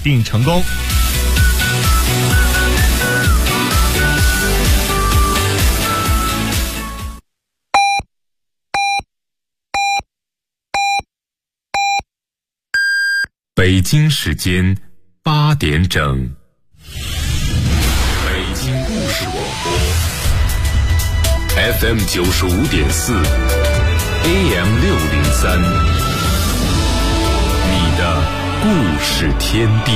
定成功。 北京时间8点整，北京故事广播 FM 95.4 AM 603，你的故事天地。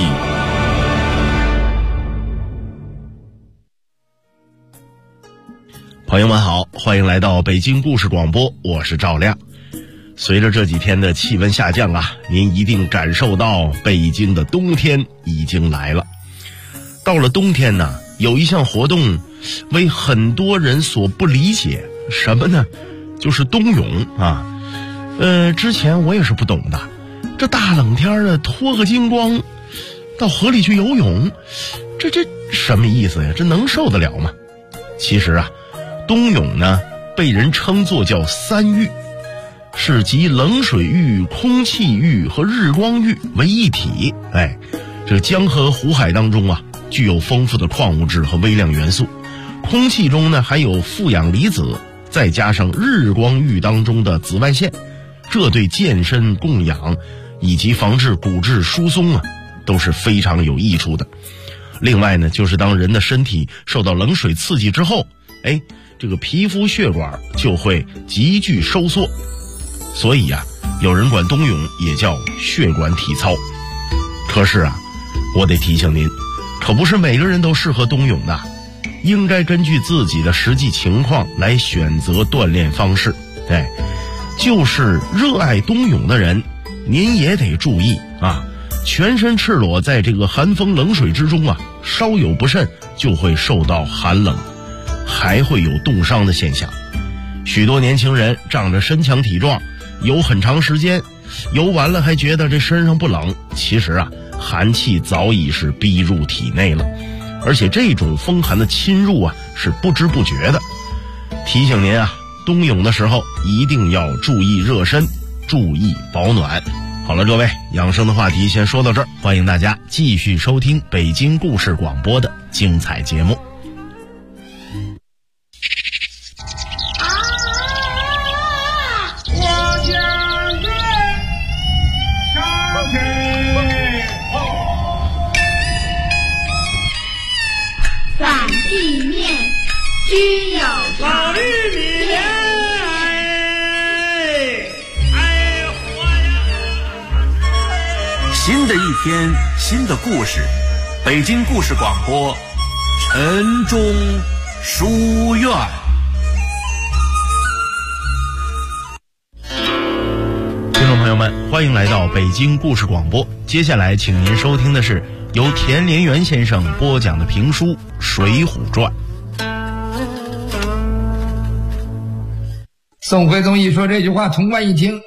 朋友们好，欢迎来到北京故事广播，我是赵亮。随着这几天的气温下降啊，您一定感受到北京的冬天已经来了。到了冬天呢，有一项活动为很多人所不理解，什么呢？就是冬泳啊。之前我也是不懂的，这大冷天的脱个精光到河里去游泳，这什么意思呀？这能受得了吗？其实啊，冬泳呢被人称作叫三浴，是集冷水浴、空气浴和日光浴为一体。这江河湖海当中啊，具有丰富的矿物质和微量元素，空气中呢还有负氧离子，再加上日光浴当中的紫外线，这对健身供氧以及防治骨质疏松啊都是非常有益处的。另外呢，就是当人的身体受到冷水刺激之后，这个皮肤血管就会急剧收缩，所以啊，有人管冬泳也叫血管体操。可是啊，我得提醒您，可不是每个人都适合冬泳的，应该根据自己的实际情况来选择锻炼方式。就是热爱冬泳的人，您也得注意啊，全身赤裸在这个寒风冷水之中啊，稍有不慎就会受到寒冷，还会有冻伤的现象。许多年轻人仗着身强体壮，游很长时间，游完了还觉得这身上不冷，其实啊，寒气早已是逼入体内了，而且这种风寒的侵入啊，是不知不觉的。提醒您啊，冬泳的时候一定要注意热身，注意保暖。好了，各位，养生的话题先说到这儿，欢迎大家继续收听北京故事广播的精彩节目。 君有老玉米莲， 新的一天，新的故事，北京故事广播，晨钟书院。 听众朋友们，欢迎来到北京故事广播。接下来请您收听的是由田连元先生播讲的评书《水浒传》。 宋徽宗一说这句话，潼关一听，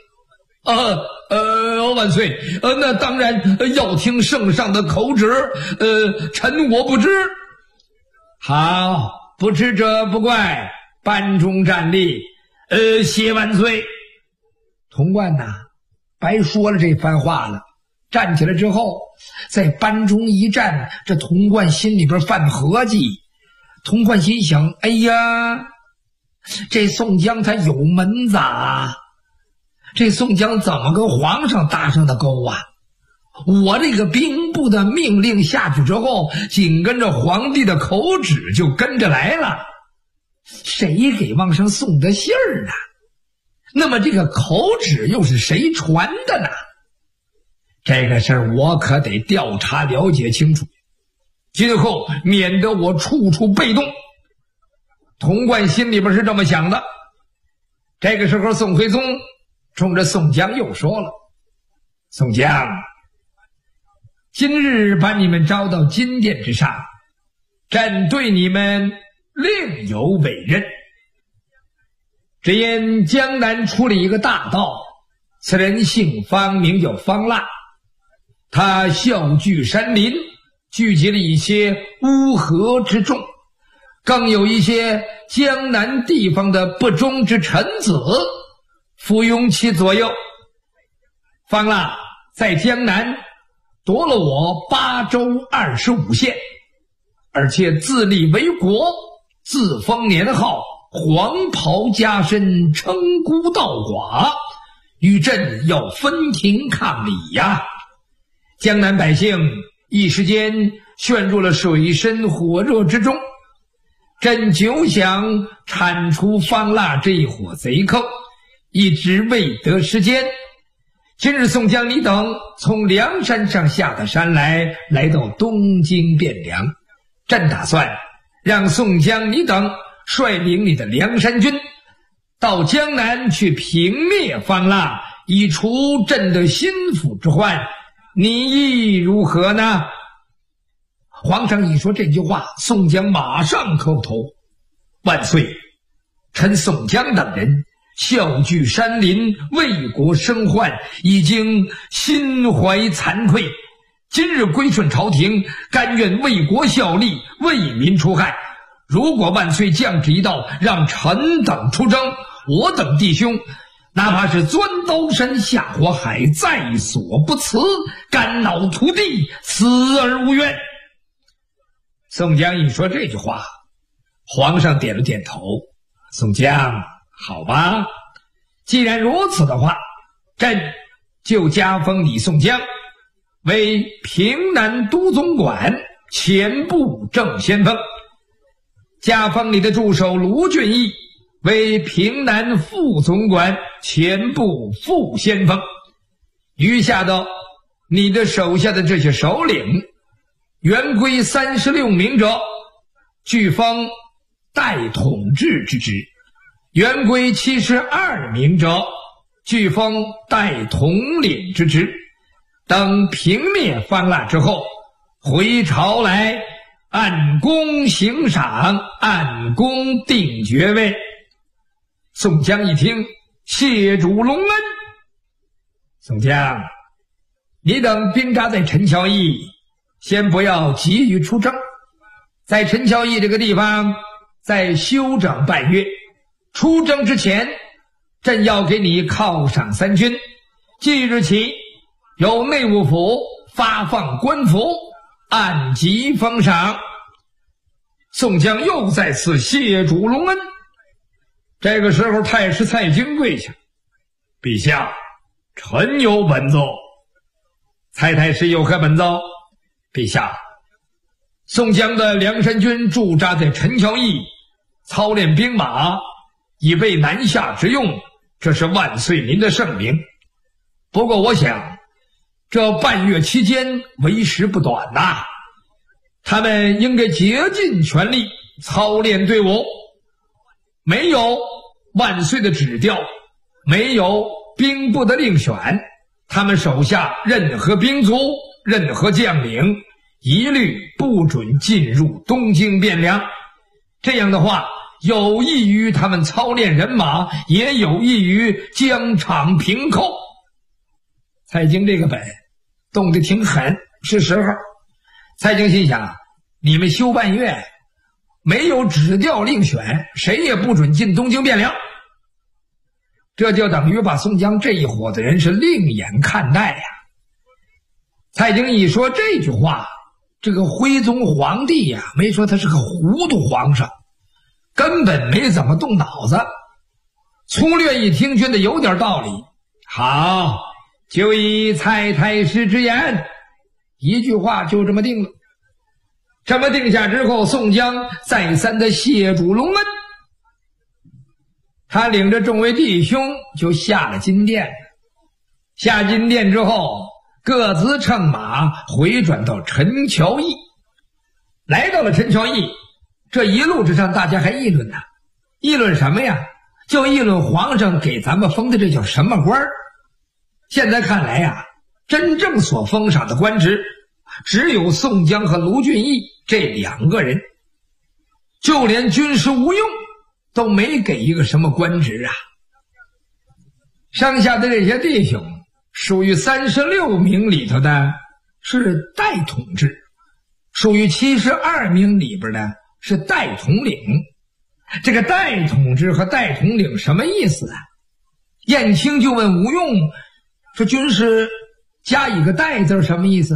万岁，那当然要听圣上的口旨，臣我不知。好，不知者不怪，班中站立，谢万岁。潼关呐，白说了这番话了，站起来之后，在班中一站，这潼关心里边犯合计。潼关心想，哎呀，这宋江他有门子啊，这宋江怎么跟皇上搭上的钩啊？我这个兵部的命令下去之后，紧跟着皇帝的口旨就跟着来了，谁给往上送的信儿呢？那么这个口旨又是谁传的呢？这个事儿我可得调查了解清楚，今后免得我处处被动。潼关心里边是这么想的。这个时候宋徽宗冲着宋江又说了，宋江，今日把你们招到金殿之上，朕对你们另有委任。只因江南出了一个大盗，此人姓方，名叫方腊，他笑聚山林，聚集了一些乌合之众，更有一些江南地方的不忠之臣子附庸其左右。方腊在江南夺了我8州25县，而且自立为国，自封年号，黄袍加身，称孤道寡，与朕要分庭抗礼呀！江南百姓一时间陷入了水深火热之中。朕久想铲除方腊这一伙贼寇，一直未得时间。今日宋江你等从梁山上下的山来到东京汴梁，朕打算让宋江你等率领你的梁山军到江南去平灭方腊，以除朕的心腹之患，你意如何呢？皇上一说这句话，宋江马上叩头：万岁！臣宋江等人笑聚山林，为国生患，已经心怀惭愧。今日归顺朝廷，甘愿为国效力，为民除害。如果万岁降旨一道，让臣等出征，我等弟兄哪怕是钻刀山下火海，在所不辞，肝脑涂地，死而无怨。宋江一说这句话，皇上点了点头。宋江，好吧，既然如此的话，朕就加封你宋江为平南都总管，前部正先锋，加封你的助手卢俊义为平南副总管，前部副先锋。余下的你的手下的这些首领，原归36名者，俱封代统制之职；原归72名者，俱封代统领之职。等平灭方腊之后，回朝来，按功行赏，按功定爵位。宋江一听，谢主隆恩。宋江，你等兵扎在陈桥驿，先不要急于出征，在陈桥驿这个地方再休整半月。出征之前，朕要给你犒赏3军。即日起，由内务府发放官服，按级封赏。宋江又再次谢主隆恩。这个时候，太师蔡京跪下：陛下，臣有本奏。蔡太师有何本奏？陛下，宋江的梁山军驻扎在陈桥驿，操练兵马，以备南下之用，这是万岁您的圣明。不过我想，这半月期间为时不短呐，他们应该竭尽全力操练队伍。没有万岁的指调，没有兵部的令选，他们手下任何兵卒、任何将领一律不准进入东京汴梁。这样的话，有益于他们操练人马，也有益于疆场平寇。蔡京这个本动得挺狠，是时候。蔡京心想，你们休半月，没有指调令选，谁也不准进东京汴梁。这就等于把宋江这一伙的人是另眼看待呀。蔡京一说这句话，这个徽宗皇帝呀，没说他是个糊涂皇上，根本没怎么动脑子。粗略一听，觉得有点道理。好，就依蔡太师之言，一句话就这么定了。这么定下之后，宋江再三的谢主隆恩，他领着众位弟兄就下了金殿。下金殿之后，各自乘马回转到陈桥驿。来到了陈桥驿，这一路之上大家还议论呢。议论什么呀？就议论皇上给咱们封的这叫什么官儿。现在看来呀，真正所封赏的官职只有宋江和卢俊义这2个人，就连军师吴用都没给一个什么官职啊。剩下的这些弟兄属于36名里头的是代统制，属于72名里边的是代统领。这个代统制和代统领什么意思啊？燕青就问吴用，这军师加一个代字什么意思？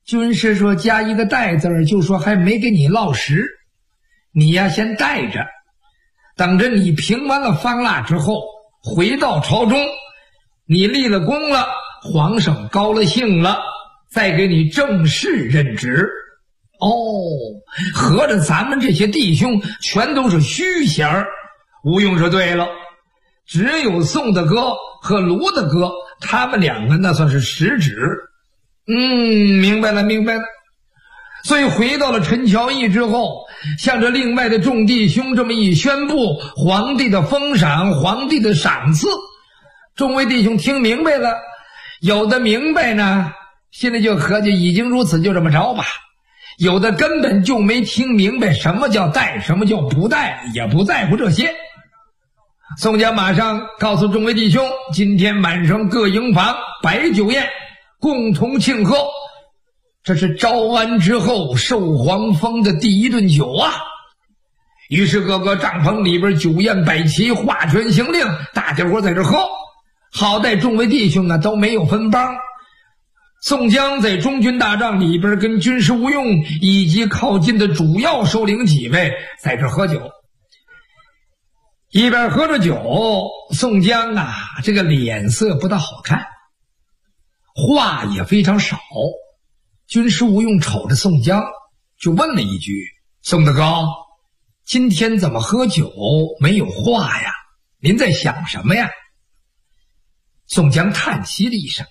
军师说加一个带字，就说还没给你落实，你呀先带着，等着你平完了方腊之后回到朝中，你立了功了，皇上高了兴了，再给你正式任职。哦，合着咱们这些弟兄全都是虚衔儿。吴用说对了，只有宋大哥和卢大哥他们两个那算是实职。明白了。所以回到了陈桥驿之后，向着另外的众弟兄这么一宣布，皇帝的封赏，皇帝的赏赐，众位弟兄听明白了，有的明白呢，心里就合计已经如此，就这么着吧；有的根本就没听明白什么叫带，什么叫不带，也不在乎这些。宋江马上告诉众位弟兄，今天晚上各营房摆酒宴，共同庆贺。这是招安之后受皇封的第一顿酒啊！于是各个帐篷里边酒宴摆齐，划拳行令，大家伙在这喝。好在众位弟兄都没有分帮。宋江在中军大帐里边跟军师吴用以及靠近的主要首领几位在这喝酒。一边喝着酒，宋江这个脸色不大好看，话也非常少。军师吴用瞅着宋江就问了一句：宋大哥，今天怎么喝酒没有话呀？您在想什么呀？宋江叹息了一声：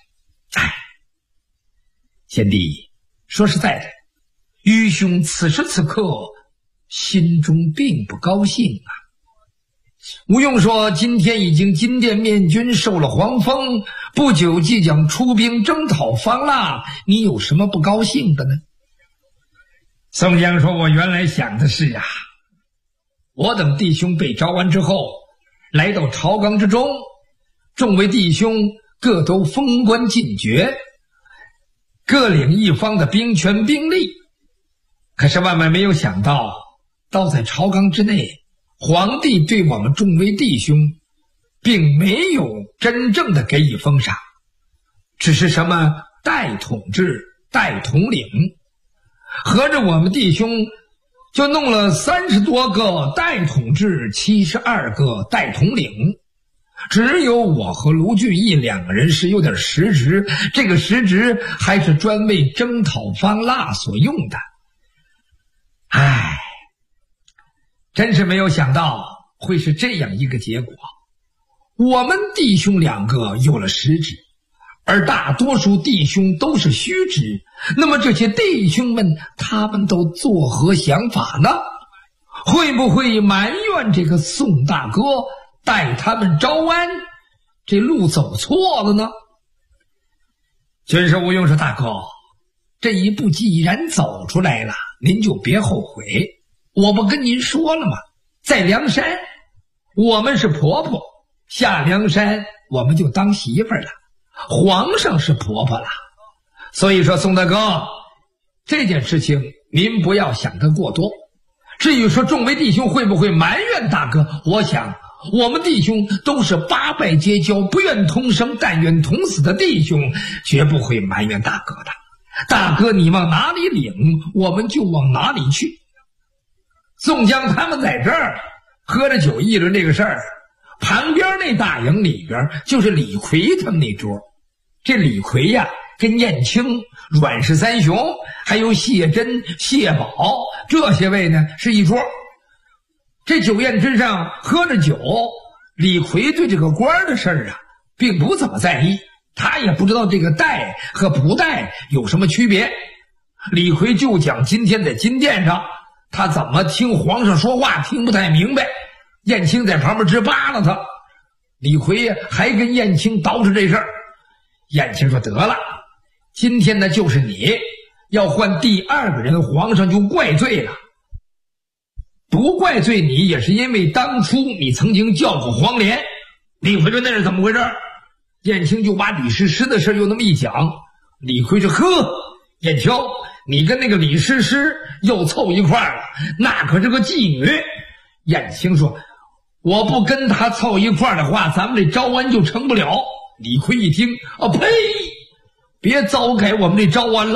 贤弟，说实在的，愚兄此时此刻心中并不高兴啊。吴用说，今天已经金殿面君受了皇封，不久即将出兵征讨方腊，你有什么不高兴的呢？宋江说，我原来想的是我等弟兄被招安之后，来到朝纲之中，众位弟兄各都封官进爵，各领一方的兵权兵力。可是万万没有想到，到在朝纲之内，皇帝对我们众位弟兄并没有真正的给予封赏，只是什么代统制、代统领，合着我们弟兄就弄了30多个代统制，72个代统领，只有我和卢俊义2个人是有点实职，这个实职还是专为征讨方腊所用的。真是没有想到会是这样一个结果。我们弟兄2个有了实职，而大多数弟兄都是虚职，那么这些弟兄们他们都作何想法呢？会不会埋怨这个宋大哥带他们招安，这路走错了呢？军师吴用说，大哥，这一步既然走出来了，您就别后悔。我不跟您说了吗？在梁山我们是婆婆，下梁山我们就当媳妇了，皇上是婆婆了。所以说宋大哥，这件事情您不要想得过多。至于说众位弟兄会不会埋怨大哥，我想我们弟兄都是八拜结交，不愿同生但愿同死的弟兄，绝不会埋怨大哥的。大哥你往哪里领，我们就往哪里去。宋江他们在这儿喝着酒议论这个事儿，旁边那大营里边就是李逵他们那桌。这李逵跟燕青、阮氏三雄还有谢珍、谢宝这些位呢是一桌。这酒宴之上喝着酒，李逵对这个官的事儿并不怎么在意，他也不知道这个带和不带有什么区别。李逵就讲今天在金殿上他怎么听皇上说话听不太明白，燕青在旁边直扒拉他，李逵还跟燕青捯饬这事儿。燕青说，得了，今天呢就是你要换第2个人，皇上就怪罪了。不怪罪你也是因为当初你曾经叫过黄连。李逵说，那是怎么回事？燕青就把李师师的事又那么一讲。李逵说，呵，燕青你跟那个李师师又凑一块了，那可是个妓女。燕青说，我不跟他凑一块的话，咱们这招安就成不了。李逵一听，呸，别糟改我们这招安了，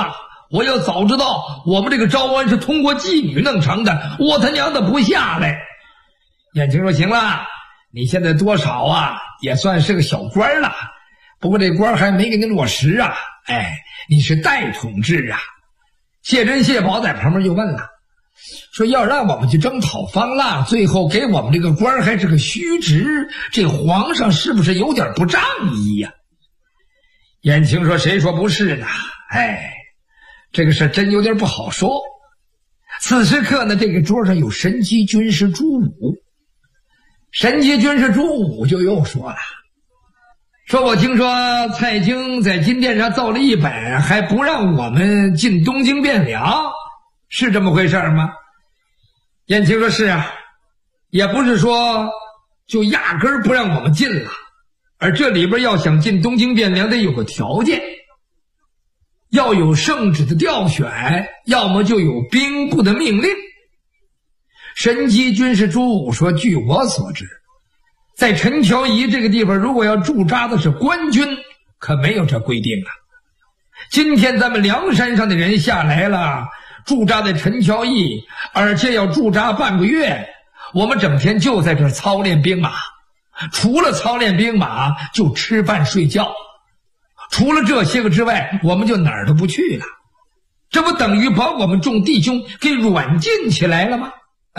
我要早知道我们这个招安是通过妓女弄成的，我他娘的不下来。燕青说行了，你现在多少啊也算是个小官了，不过这官还没给你落实啊。哎，你是代统治啊。谢珍谢宝在旁边就问了，说要让我们去征讨方腊，最后给我们这个官还是个虚职，这皇上是不是有点不仗义呀？燕青说谁说不是呢？哎，这个事真有点不好说。此时刻呢，这个桌上有神机军师朱武。神机军师朱武就又说了，说我听说蔡京在金殿上造了一本，还不让我们进东京汴梁，是这么回事吗？燕青说是啊，也不是说就压根儿不让我们进了，而这里边要想进东京汴梁得有个条件，要有圣旨的调选，要么就有兵部的命令。神机军师朱武说，据我所知，在陈桥驿这个地方，如果要驻扎的是官军，可没有这规定啊。今天咱们梁山上的人下来了，驻扎在陈桥驿，而且要驻扎半个月，我们整天就在这儿操练兵马，除了操练兵马就吃饭睡觉，除了这些个之外，我们就哪儿都不去了，这不等于把我们众弟兄给软禁起来了吗？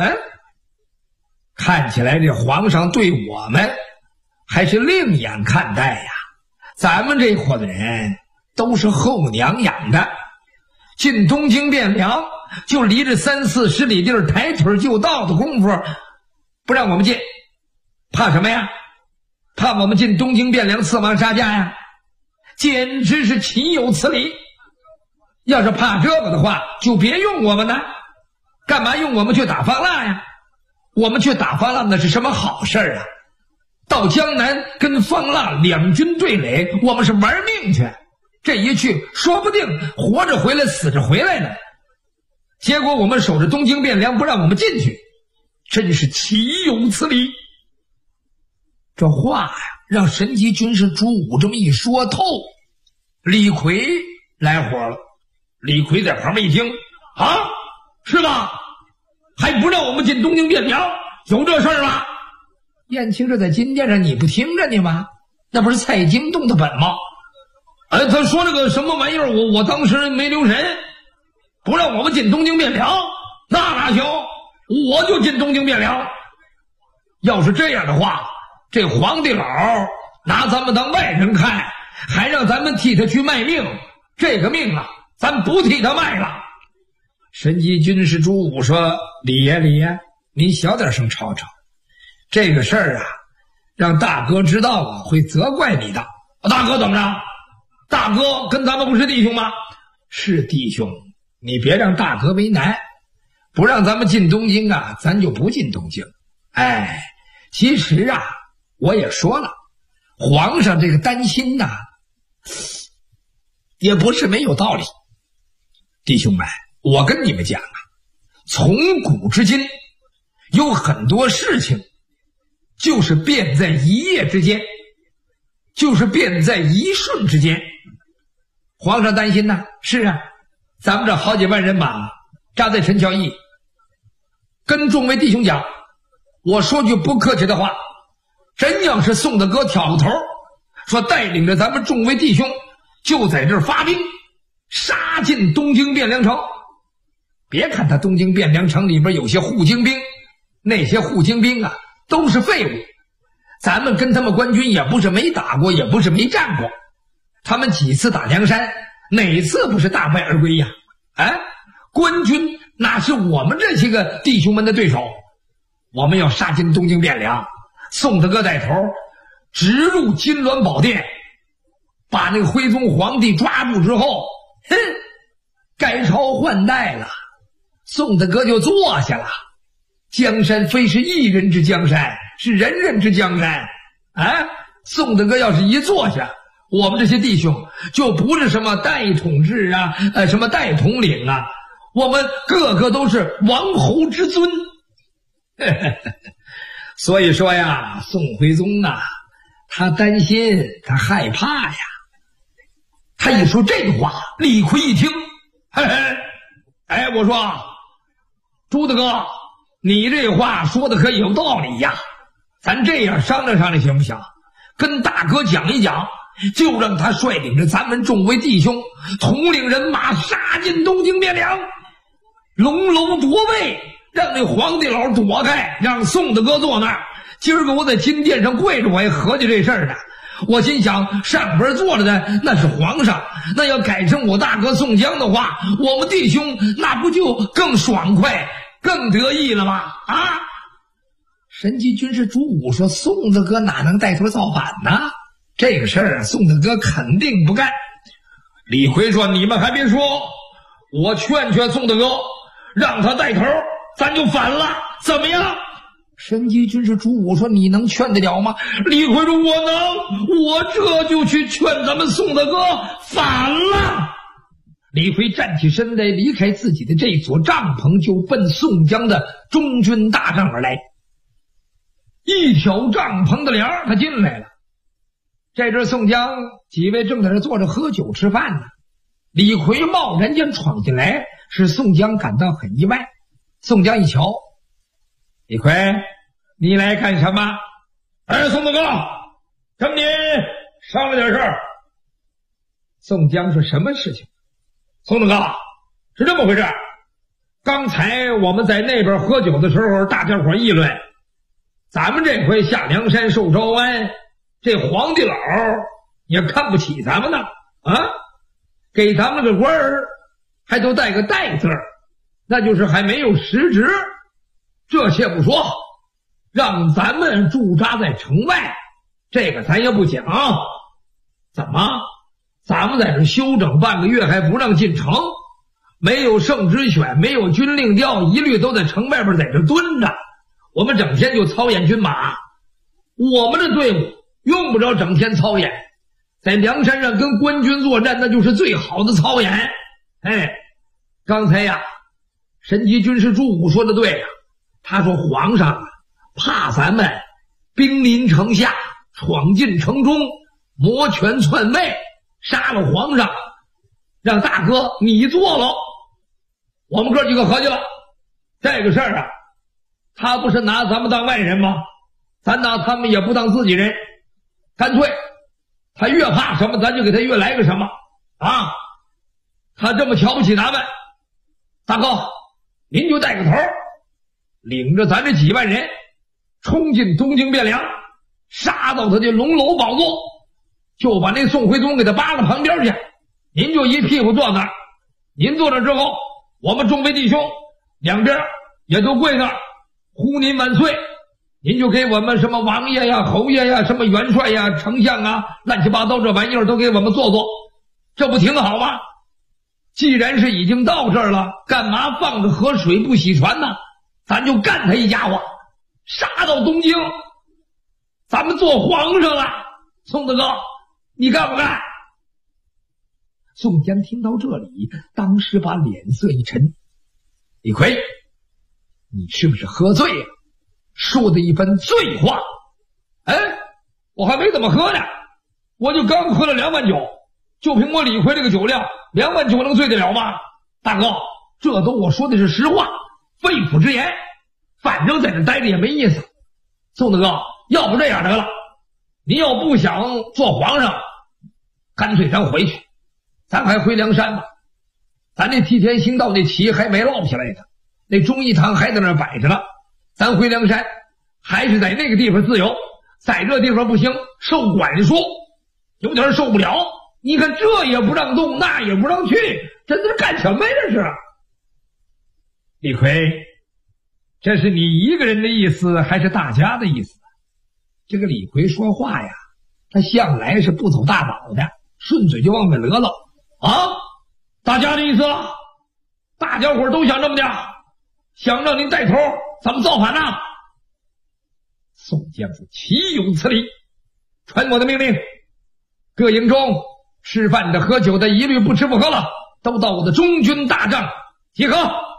看起来这皇上对我们还是另眼看待呀。咱们这伙的人都是后娘养的，进东京汴梁就离着30-40里地儿，抬腿就到的功夫，不让我们进，怕什么呀？怕我们进东京汴梁刺王杀驾呀？简直是岂有此理！要是怕这个的话，就别用我们呢，干嘛用我们去打方腊呀？我们去打方腊那是什么好事啊？到江南跟方腊两军对垒，我们是玩命去，这一去说不定活着回来死着回来呢。结果我们守着东京汴梁不让我们进去，真是岂有此理！这话呀，让神机军师朱武这么一说透，李逵来火了。李逵在旁边一听，啊，是吧？还不让我们进东京汴梁，有这事儿吗？燕青这在金殿上你不听着呢吗？那不是蔡京动的本吗？他说那个什么玩意儿，我当时没留神，不让我们进东京汴梁，那哪行？我就进东京汴梁。要是这样的话，这皇帝老拿咱们当外人看，还让咱们替他去卖命，这个命啊，咱不替他卖了。神机军师朱武说，李爷，你小点声吵吵，这个事儿啊，让大哥知道了会责怪你的。大哥怎么着？大哥跟咱们不是弟兄吗？是弟兄，你别让大哥为难，不让咱们进东京啊，咱就不进东京。其实啊，我也说了，皇上这个担心呐，也不是没有道理。弟兄们，我跟你们讲啊，从古至今，有很多事情就是变在一夜之间，就是变在一瞬之间。皇上担心呢，是啊，咱们这好几万人马扎在陈桥驿，跟众位弟兄讲，我说句不客气的话，真要是宋大哥挑个头，说带领着咱们众位弟兄就在这儿发兵，杀进东京汴梁城。别看他东京汴梁城里边有些护京兵，那些护京兵啊都是废物，咱们跟他们官军也不是没打过，也不是没战过，他们几次打梁山，哪次不是大败而归呀？官军哪是我们这些个弟兄们的对手？我们要杀进东京汴梁，宋大哥带头直入金銮宝殿，把那个徽宗皇帝抓住之后，改朝换代了，宋大哥就坐下了。江山非是一人之江山，是人人之江山。宋大哥要是一坐下，我们这些弟兄就不是什么代统治啊，什么代统领啊，我们个个都是王侯之尊。所以说呀，宋徽宗啊，他担心，他害怕呀。他一说这话，李逵一听， 嘿嘿，哎，我说，朱大哥，你这话说的可有道理呀。咱这样商量商量行不行？跟大哥讲一讲，就让他率领着咱们众位弟兄，统领人马杀进东京汴梁，龙楼夺位，让那皇帝老躲开，让宋大哥坐那儿。今儿个我在金殿上跪着，我也合计这事儿呢。我心想，上边坐着的那是皇上，那要改成我大哥宋江的话，我们弟兄那不就更爽快、更得意了吗？啊！神机军师朱武说：“宋大哥哪能带头造反呢？这个事儿啊，宋大哥肯定不干。”李逵说：“你们还别说，我劝劝宋大哥，让他带头，咱就反了，怎么样？”神机军师朱武说：“你能劝得了吗？”李逵说：“我能，我这就去劝咱们宋大哥反了。”李逵站起身来，离开自己的这所帐篷，就奔宋江的中军大帐而来。一挑帐篷的帘儿，他进来了。这阵宋江几位正在这坐着喝酒吃饭呢。李逵贸然间闯进来，使宋江感到很意外。宋江一瞧，李逵，你来干什么？哎，宋大哥，跟你商量点事儿。宋江说：“什么事情？”宋大哥，是这么回事，刚才我们在那边喝酒的时候，大家伙议论，咱们这回下梁山受招安，这皇帝老也看不起咱们呢啊，给咱们个官儿还都带个带字儿，那就是还没有实职。这些不说，让咱们驻扎在城外，这个咱也不讲。怎么？咱们在这休整半个月还不让进城？没有圣旨选，没有军令调，一律都在城外边在这蹲着。我们整天就操演军马，我们的队伍用不着整天操演，在梁山上跟官军作战，那就是最好的操演。哎，刚才呀，神机军师朱武说的对呀。他说皇上怕咱们兵临城下，闯进城中，摩拳篡位，杀了皇上，让大哥你做了。我们哥几个合计了，这个事儿啊，他不是拿咱们当外人吗？咱拿他们也不当自己人，干脆他越怕什么，咱就给他越来个什么啊！他这么瞧不起咱们，大哥您就带个头，领着咱这几万人冲进东京汴梁，杀到他的龙楼宝座，就把那宋徽宗给他扒到旁边去，您就一屁股坐那儿。您坐那之后，我们众位弟兄两边也都跪那儿呼您万岁，您就给我们什么王爷呀、侯爷呀、什么元帅呀、丞相啊，乱七八糟这玩意儿都给我们做做，这不挺好吗？既然是已经到这儿了，干嘛放着河水不洗船呢？咱就干他一家伙，杀到东京，咱们做皇上了。宋大哥，你干不干？宋江听到这里，当时把脸色一沉。李逵，你是不是喝醉了？说的一番醉话。哎，我还没怎么喝呢，我就刚喝了2碗酒，就凭我李逵这个酒量，2碗酒能醉得了吗？大哥，这都我说的是实话，肺腑之言，反正在这待着也没意思。宋大哥，要不这样得了，你要不想做皇上，干脆咱回去，咱还回梁山吧。咱这替天行道那旗还没落下来呢，那忠义堂还在那摆着呢。咱回梁山，还是在那个地方自由，在这地方不行，受管束，有点受不了。你看这也不让动，那也不让去，这是干什么呀？这是。李逵，这是你一个人的意思还是大家的意思？这个李逵说话呀，他向来是不走大脑的，顺嘴就往外勒了啊！大家的意思，大家伙都想这么的，想让您带头，咱们造反呢？宋江说：“岂有此理！传我的命令，各营中吃饭的、喝酒的，一律不吃不喝了，都到我的中军大帐集合。”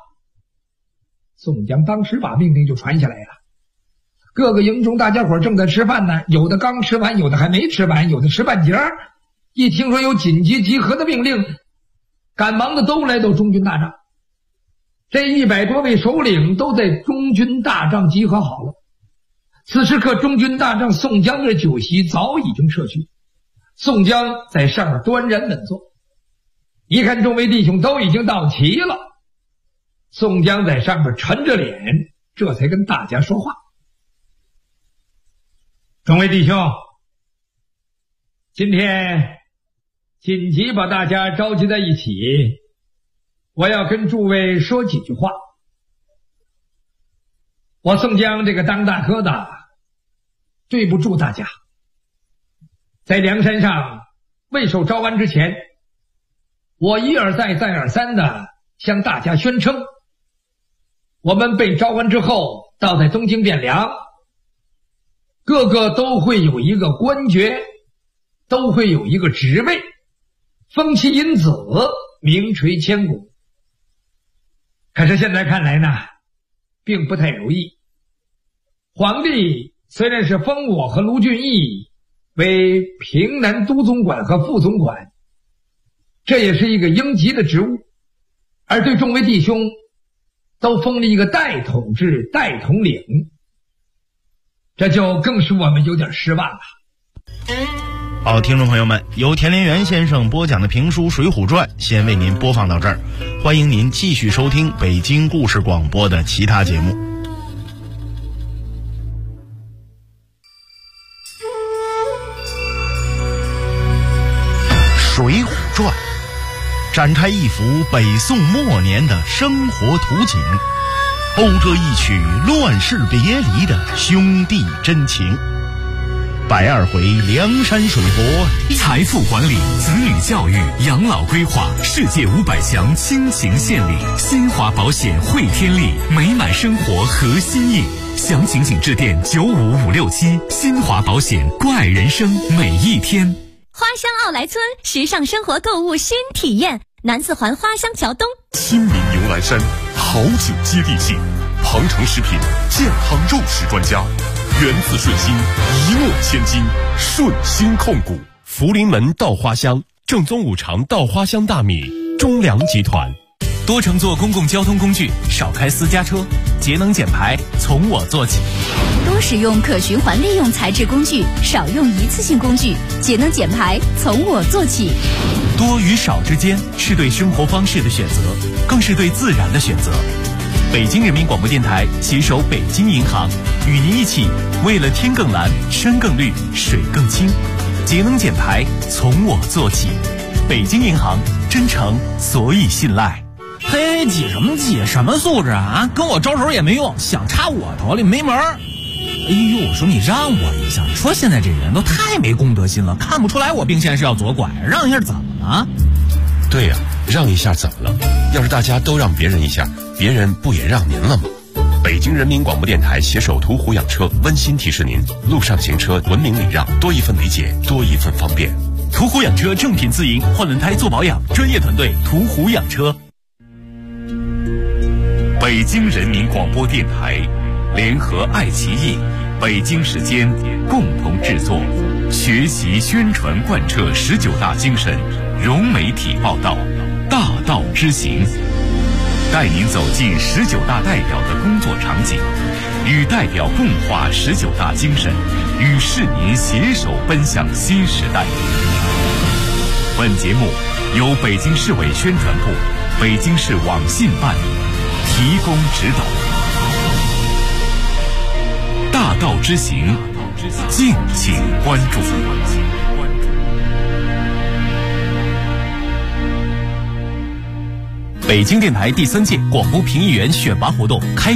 宋江当时把命令就传下来了。各个营中大家伙正在吃饭呢，有的刚吃完，有的还没吃完，有的吃半截。一听说有紧急集合的命令， 赶忙的都来到中军大帐。这100多位首领都在中军大帐集合好了。此时刻中军大帐宋江的酒席早已经撤去，宋江在上面端然稳坐。一看众位弟兄都已经到齐了，宋江在上面沉着脸，这才跟大家说话。众位弟兄，今天紧急把大家召集在一起，我要跟诸位说几句话。我宋江这个当大哥的对不住大家，在梁山上未受招安之前，我一而再再而三的向大家宣称，我们被招安之后到在东京汴梁，个个都会有一个官爵，都会有一个职位，封其银子，名垂千古。可是现在看来呢，并不太如意。皇帝虽然是封我和卢俊义为平南都总管和副总管，这也是一个应级的职务，而对众位弟兄都封了一个代统制、代统领，这就更使我们有点失望了。 好，听众朋友们，由田连元先生播讲的评书《水浒传》先为您播放到这儿，欢迎您继续收听北京故事广播的其他节目。《水浒传》展开一幅北宋末年的生活图景，讴歌一曲乱世别离的兄弟真情。120回梁山水泊， 财富管理、子女教育、养老规划，世界500强亲情献礼，新华保险汇天利，美满生活核心印。详情请致电95567，新华保险，关爱人生每一天。 花乡奥莱村时尚生活购物新体验，南四环花乡桥东。 亲民牛栏山，好酒接地气，鹏程食品健康肉食专家，源自顺心，一诺千金，顺心控股。福临门稻花香，正宗五常稻花香大米，中粮集团。 多乘坐公共交通工具，少开私家车，节能减排从我做起。 多使用可循环利用材质工具，少用一次性工具，节能减排从我做起。 多与少之间是对生活方式的选择，更是对自然的选择。北京人民广播电台携手北京银行，与您一起为了天更蓝、山更绿、水更清，节能减排从我做起。北京银行，真诚所以信赖。 嘿，挤什么挤？什么素质啊？跟我招手也没用，想插我头里没门儿。哎呦，我说你让我一下，你说现在这人都太没公德心了，看不出来我并线是要左拐，让一下怎么了？ 对呀，让一下怎么了？要是大家都让别人一下，别人不也让您了吗？北京人民广播电台携手途虎养车温馨提示您：路上行车文明礼让，多一份理解，多一份方便。 途虎养车正品自营，换轮胎做保养，专业团队途虎养车。北京人民广播电台联合爱奇艺、北京时间共同制作，学习宣传贯彻19大精神，融媒体报道，大道之行，带您走进19大代表的工作场景，与代表共话19大精神，与市民携手奔向新时代。本节目由北京市委宣传部、北京市网信办提供指导。大道之行，敬请关注。北京电台第3届广播评议员选拔活动开